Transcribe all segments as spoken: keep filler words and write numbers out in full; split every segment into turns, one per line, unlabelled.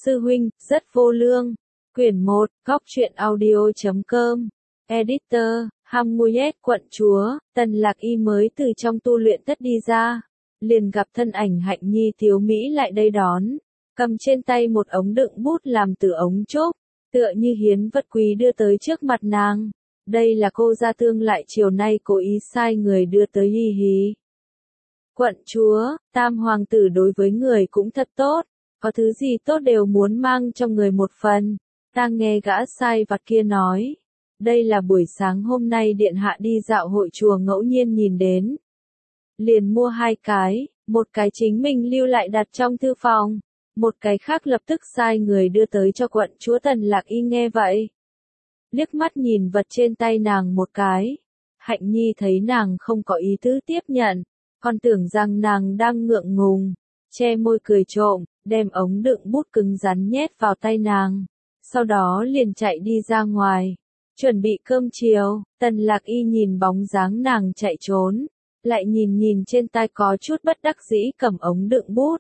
Sư huynh, rất vô lương. Quyển một, góc truyện audio chấm com. Editor, Hamuyet quận chúa, Tần Lạc Y mới từ trong tu luyện thất đi ra. Liền gặp thân ảnh Hạnh Nhi thiếu mỹ lại đây đón. Cầm trên tay một ống đựng bút làm từ ống trúc, tựa như hiến vật quý đưa tới trước mặt nàng. Đây là cô gia tương lại chiều nay cố ý sai người đưa tới Hi Hí. Quận chúa, tam hoàng tử đối với người cũng thật tốt, có thứ gì tốt đều muốn mang cho người một phần. Ta nghe gã sai vặt kia nói, đây là buổi sáng hôm nay điện hạ đi dạo hội chùa ngẫu nhiên nhìn đến. Liền mua hai cái, một cái chính mình lưu lại đặt trong thư phòng, một cái khác lập tức sai người đưa tới cho quận chúa. Tần Lạc Y nghe vậy, liếc mắt nhìn vật trên tay nàng một cái. Hạnh Nhi thấy nàng không có ý tứ tiếp nhận, còn tưởng rằng nàng đang ngượng ngùng, che môi cười trộm, đem ống đựng bút cứng rắn nhét vào tay nàng, sau đó liền chạy đi ra ngoài, chuẩn bị cơm chiều. Tần Lạc Y nhìn bóng dáng nàng chạy trốn, lại nhìn nhìn trên tay có chút bất đắc dĩ cầm ống đựng bút.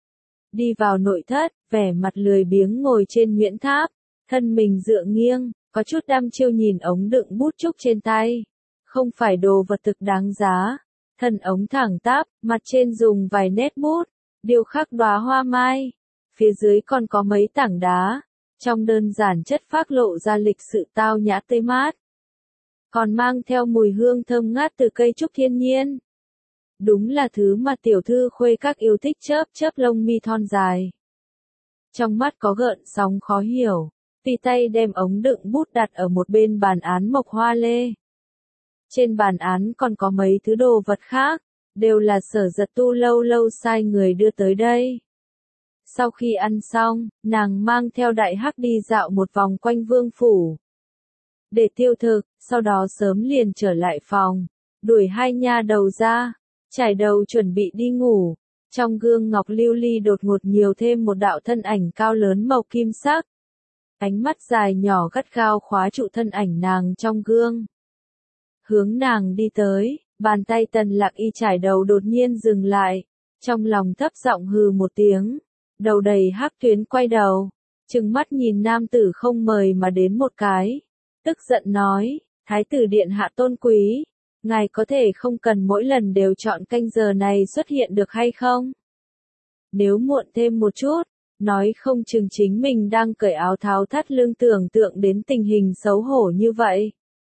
Đi vào nội thất, vẻ mặt lười biếng ngồi trên nguyễn tháp, thân mình dựa nghiêng, có chút đăm chiêu nhìn ống đựng bút trúc trên tay. Không phải đồ vật thực đáng giá. Thân ống thẳng tắp, mặt trên dùng vài nét bút, điêu khắc đóa hoa mai. Phía dưới còn có mấy tảng đá, trong đơn giản chất phác lộ ra lịch sự tao nhã tươi mát. Còn mang theo mùi hương thơm ngát từ cây trúc thiên nhiên. Đúng là thứ mà tiểu thư khuê các yêu thích, chớp chớp lông mi thon dài. Trong mắt có gợn sóng khó hiểu, tùy tay đem ống đựng bút đặt ở một bên bàn án mộc hoa lê. Trên bàn án còn có mấy thứ đồ vật khác, đều là Sở Giật Tu lâu lâu sai người đưa tới đây. Sau khi ăn xong, nàng mang theo Đại Hắc đi dạo một vòng quanh vương phủ. Để tiêu thực, sau đó sớm liền trở lại phòng, đuổi hai nha đầu ra, trải đầu chuẩn bị đi ngủ. Trong gương ngọc lưu ly đột ngột nhiều thêm một đạo thân ảnh cao lớn màu kim sắc. Ánh mắt dài nhỏ gắt gao khóa trụ thân ảnh nàng trong gương. Hướng nàng đi tới, bàn tay Tần Lạc Y trải đầu đột nhiên dừng lại, trong lòng thấp giọng hừ một tiếng, đầu đầy hắc tuyến quay đầu, trừng mắt nhìn nam tử không mời mà đến một cái, tức giận nói, Thái tử điện hạ tôn quý, ngài có thể không cần mỗi lần đều chọn canh giờ này xuất hiện được hay không? Nếu muộn thêm một chút, nói không chừng chính mình đang cởi áo tháo thắt lưng, tưởng tượng đến tình hình xấu hổ như vậy.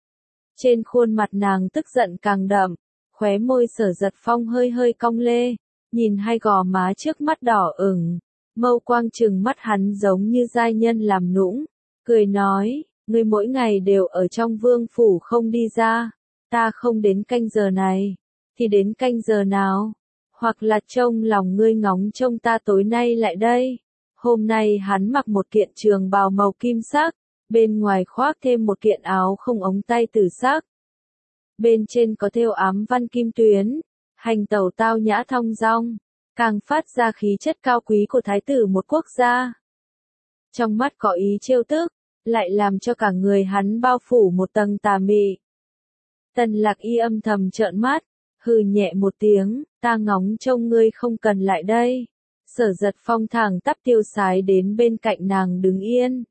Trên khuôn mặt nàng tức giận càng đậm, khóe môi Sở Giật Phong hơi hơi cong lê, nhìn hai gò má trước mắt đỏ ửng, mâu quang trừng mắt hắn giống như giai nhân làm nũng, cười nói, ngươi mỗi ngày đều ở trong vương phủ không đi ra, ta không đến canh giờ này, thì đến canh giờ nào? Hoặc là trông lòng ngươi ngóng trông ta tối nay lại đây. Hôm nay hắn mặc một kiện trường bào màu kim sắc, bên ngoài khoác thêm một kiện áo không ống tay tử sắc. Bên trên có thêu ám văn kim tuyến, hành tẩu tao nhã thong dong, càng phát ra khí chất cao quý của thái tử một quốc gia. Trong mắt có ý trêu tức, lại làm cho cả người hắn bao phủ một tầng tà mị. Tần Lạc Y âm thầm trợn mắt, hừ nhẹ một tiếng, ta ngóng trông ngươi không cần lại đây. Sở Giật Phong thẳng tắp tiêu sái đến bên cạnh nàng đứng yên.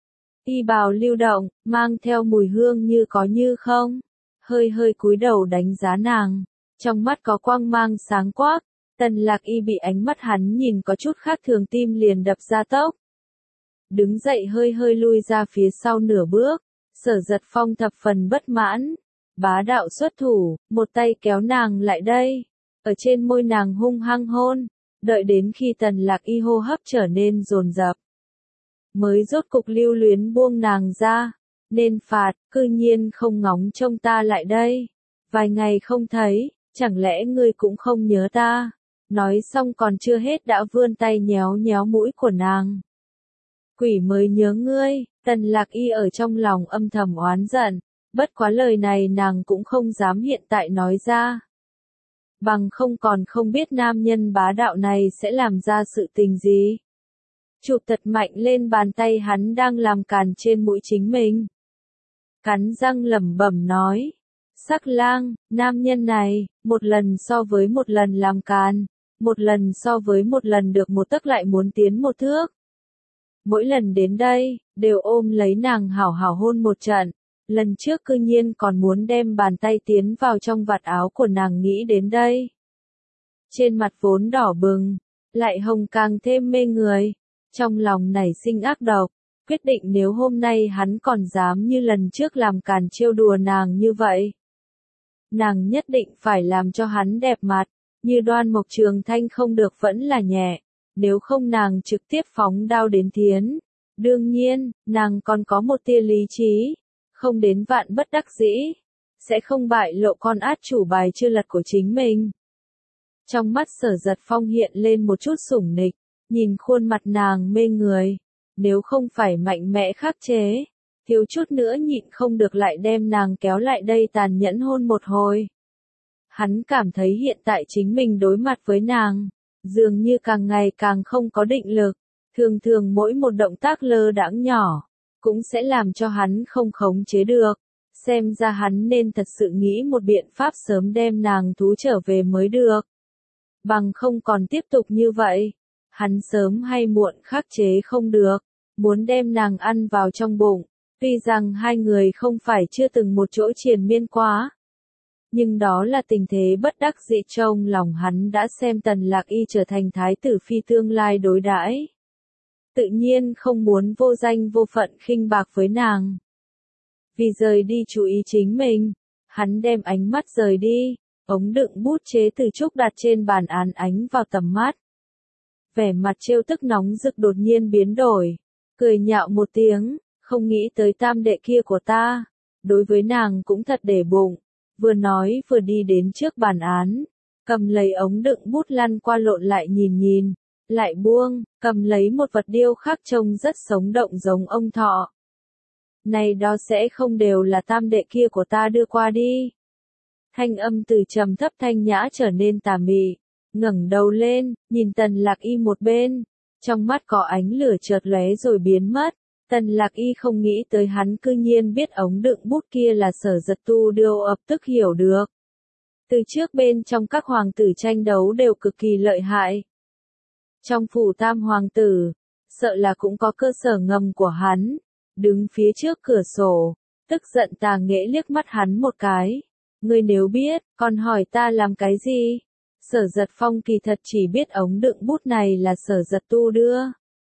Y bào lưu động, mang theo mùi hương như có như không, hơi hơi cúi đầu đánh giá nàng, trong mắt có quang mang sáng quắc. Tần Lạc Y bị ánh mắt hắn nhìn có chút khác thường, tim liền đập ra tốc. Đứng dậy hơi hơi lui ra phía sau nửa bước, Sở Giật Phong thập phần bất mãn, bá đạo xuất thủ, một tay kéo nàng lại đây, ở trên môi nàng hung hăng hôn, đợi đến khi Tần Lạc Y hô hấp trở nên dồn dập, mới rốt cục lưu luyến buông nàng ra. Nên phạt, cư nhiên không ngóng trông ta lại đây, vài ngày không thấy, chẳng lẽ ngươi cũng không nhớ ta? Nói xong còn chưa hết đã vươn tay nhéo nhéo mũi của nàng. Quỷ mới nhớ ngươi. Tần Lạc Y ở trong lòng âm thầm oán giận, bất quá lời này nàng cũng không dám hiện tại nói ra. Bằng không còn không biết nam nhân bá đạo này sẽ làm ra sự tình gì. Chụp thật mạnh lên bàn tay hắn đang làm càn trên mũi chính mình. Cắn răng lẩm bẩm nói, Sắc Lang, nam nhân này, một lần so với một lần làm càn, một lần so với một lần được một tấc lại muốn tiến một thước. mỗi lần đến đây, đều ôm lấy nàng hảo hảo hôn một trận. Lần trước cư nhiên còn muốn đem bàn tay tiến vào trong vạt áo của nàng nghĩ đến đây. Trên mặt vốn đỏ bừng, lại hồng càng thêm mê người. Trong lòng nảy sinh ác độc, quyết định nếu hôm nay hắn còn dám như lần trước làm càn trêu đùa nàng như vậy. Nàng nhất định phải làm cho hắn đẹp mặt, như Đoan Mộc Trường Thanh không được vẫn là nhẹ, nếu không nàng trực tiếp phóng đao đến thiến. Đương nhiên, nàng còn có một tia lý trí, không đến vạn bất đắc dĩ, sẽ không bại lộ con át chủ bài chưa lật của chính mình. Trong mắt Sở Giật Phong hiện lên một chút sủng nịch, nhìn khuôn mặt nàng mê người, nếu không phải mạnh mẽ khắc chế, thiếu chút nữa nhịn không được lại đem nàng kéo lại đây tàn nhẫn hôn một hồi. Hắn cảm thấy hiện tại chính mình đối mặt với nàng, dường như càng ngày càng không có định lực, thường thường mỗi một động tác lơ đãng nhỏ, cũng sẽ làm cho hắn không khống chế được. Xem ra hắn nên thật sự nghĩ một biện pháp sớm đem nàng thú trở về mới được. Bằng không còn tiếp tục như vậy, hắn sớm hay muộn khắc chế không được, muốn đem nàng ăn vào trong bụng. Tuy rằng hai người không phải chưa từng một chỗ triền miên quá, nhưng đó là tình thế bất đắc dĩ, trong lòng hắn đã xem Tần Lạc Y trở thành thái tử phi tương lai đối đãi, tự nhiên không muốn vô danh vô phận khinh bạc với nàng. Vì rời đi chú ý chính mình, hắn đem ánh mắt rời đi, ống đựng bút chế từ trúc đặt trên bàn án ánh vào tầm mắt. Vẻ mặt trêu tức nóng rực đột nhiên biến đổi, cười nhạo một tiếng, không nghĩ tới tam đệ kia của ta, đối với nàng cũng thật để bụng, vừa nói vừa đi đến trước bàn án, cầm lấy ống đựng bút lăn qua lộn lại nhìn nhìn, lại buông, cầm lấy một vật điêu khắc trông rất sống động giống ông thọ. Này đó sẽ không đều là tam đệ kia của ta đưa qua đi. Thanh âm từ trầm thấp thanh nhã trở nên tà mị, ngẩng đầu lên, nhìn Tần Lạc Y một bên, trong mắt có ánh lửa chợt lóe rồi biến mất. Tần Lạc Y không nghĩ tới hắn cư nhiên biết ống đựng bút kia là Sở Giật Tu đưa, ập tức hiểu được. Từ trước bên trong các hoàng tử tranh đấu đều cực kỳ lợi hại. Trong phủ tam hoàng tử, sợ là cũng có cơ sở ngầm của hắn, đứng phía trước cửa sổ, tức giận tà nghệ liếc mắt hắn một cái. Ngươi nếu biết, còn hỏi ta làm cái gì? Sở Giật Phong kỳ thật chỉ biết ống đựng bút này là Sở Giật Tu đưa.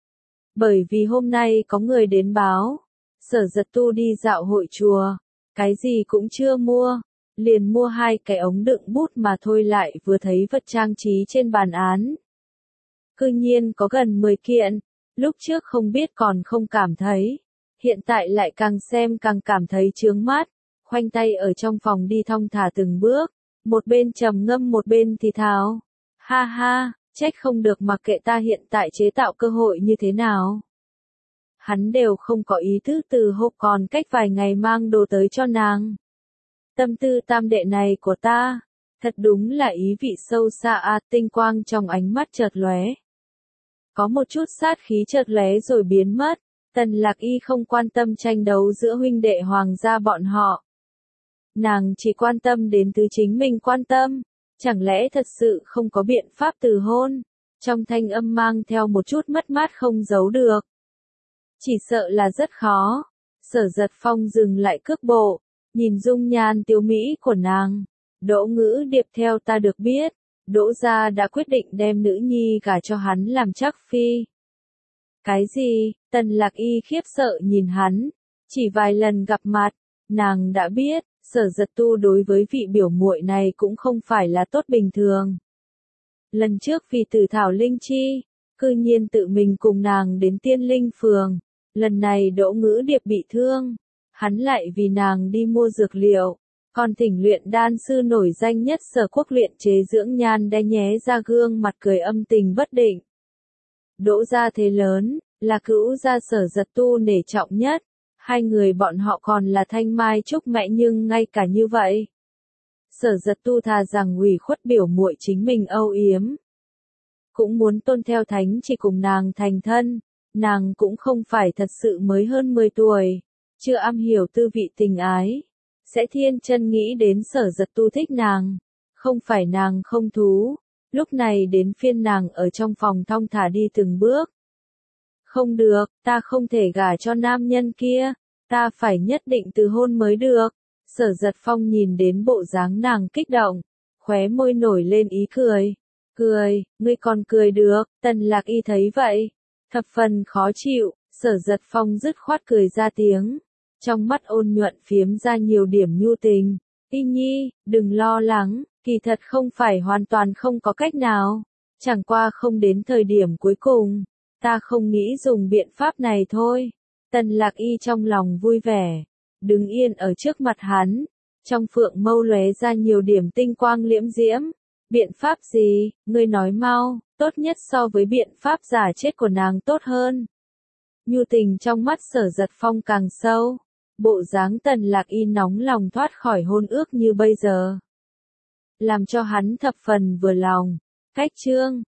Bởi vì hôm nay có người đến báo, Sở Giật Tu đi dạo hội chùa, cái gì cũng chưa mua, liền mua hai cái ống đựng bút mà thôi, lại vừa thấy vật trang trí trên bàn án. Cư nhiên có gần mười kiện, lúc trước không biết còn không cảm thấy, hiện tại lại càng xem càng cảm thấy chướng mắt, khoanh tay ở trong phòng đi thong thả từng bước, một bên trầm ngâm một bên thì thào. Ha ha, trách không được mặc kệ ta hiện tại chế tạo cơ hội như thế nào. Hắn đều không có ý thức từ hộp còn cách vài ngày mang đồ tới cho nàng. Tâm tư tam đệ này của ta, thật đúng là ý vị sâu xa a, tinh quang trong ánh mắt chợt lóe. Có một chút sát khí chợt lóe rồi biến mất, Tần Lạc Y không quan tâm tranh đấu giữa huynh đệ hoàng gia bọn họ. Nàng chỉ quan tâm đến thứ chính mình quan tâm, chẳng lẽ thật sự không có biện pháp từ hôn, trong thanh âm mang theo một chút mất mát không giấu được. Chỉ sợ là rất khó. Sở Giật Phong dừng lại cước bộ, nhìn dung nhan tiêu mỹ của nàng. Đỗ Ngữ Điệp, theo ta được biết, Đỗ gia đã quyết định đem nữ nhi gả cho hắn làm trắc phi. Cái gì? Tần Lạc Y khiếp sợ nhìn hắn, chỉ vài lần gặp mặt, nàng đã biết, Sở Giật Tu đối với vị biểu muội này cũng không phải là tốt bình thường. Lần trước vì tử thảo linh chi, cư nhiên tự mình cùng nàng đến Tiên Linh Phường, lần này Đỗ Ngữ Điệp bị thương, hắn lại vì nàng đi mua dược liệu, còn thỉnh luyện đan sư nổi danh nhất Sở Quốc luyện chế dưỡng nhan đe nhé ra gương mặt cười âm tình bất định. Đỗ gia thế lớn, là cữu gia Sở Giật Tu nể trọng nhất, hai người bọn họ còn là thanh mai trúc mẹ, nhưng ngay cả như vậy, Sở Giật Tu thà rằng ủy khuất biểu muội chính mình âu yếm, cũng muốn tôn theo thánh chỉ cùng nàng thành thân. Nàng cũng không phải thật sự mới hơn mười tuổi, chưa am hiểu tư vị tình ái, sẽ thiên chân nghĩ đến Sở Giật Tu thích nàng, không phải nàng không thú. Lúc này đến phiên nàng ở trong phòng thong thả đi từng bước. Không được, ta không thể gả cho nam nhân kia, ta phải nhất định từ hôn mới được. Sở Giật Phong nhìn đến bộ dáng nàng kích động, khóe môi nổi lên ý cười. Cười, ngươi còn cười được, Tần Lạc Y thấy vậy, thập phần khó chịu, Sở Giật Phong dứt khoát cười ra tiếng, trong mắt ôn nhuận phiếm ra nhiều điểm nhu tình. Y Nhi, đừng lo lắng, kỳ thật không phải hoàn toàn không có cách nào, chẳng qua không đến thời điểm cuối cùng, ta không nghĩ dùng biện pháp này thôi. Tần Lạc Y trong lòng vui vẻ, đứng yên ở trước mặt hắn, trong phượng mâu lóe ra nhiều điểm tinh quang liễm diễm. Biện pháp gì, ngươi nói mau, tốt nhất so với biện pháp giả chết của nàng tốt hơn. Nhu tình trong mắt Sở Giật Phong càng sâu, bộ dáng Tần Lạc Y nóng lòng thoát khỏi hôn ước như bây giờ, làm cho hắn thập phần vừa lòng. Cách chương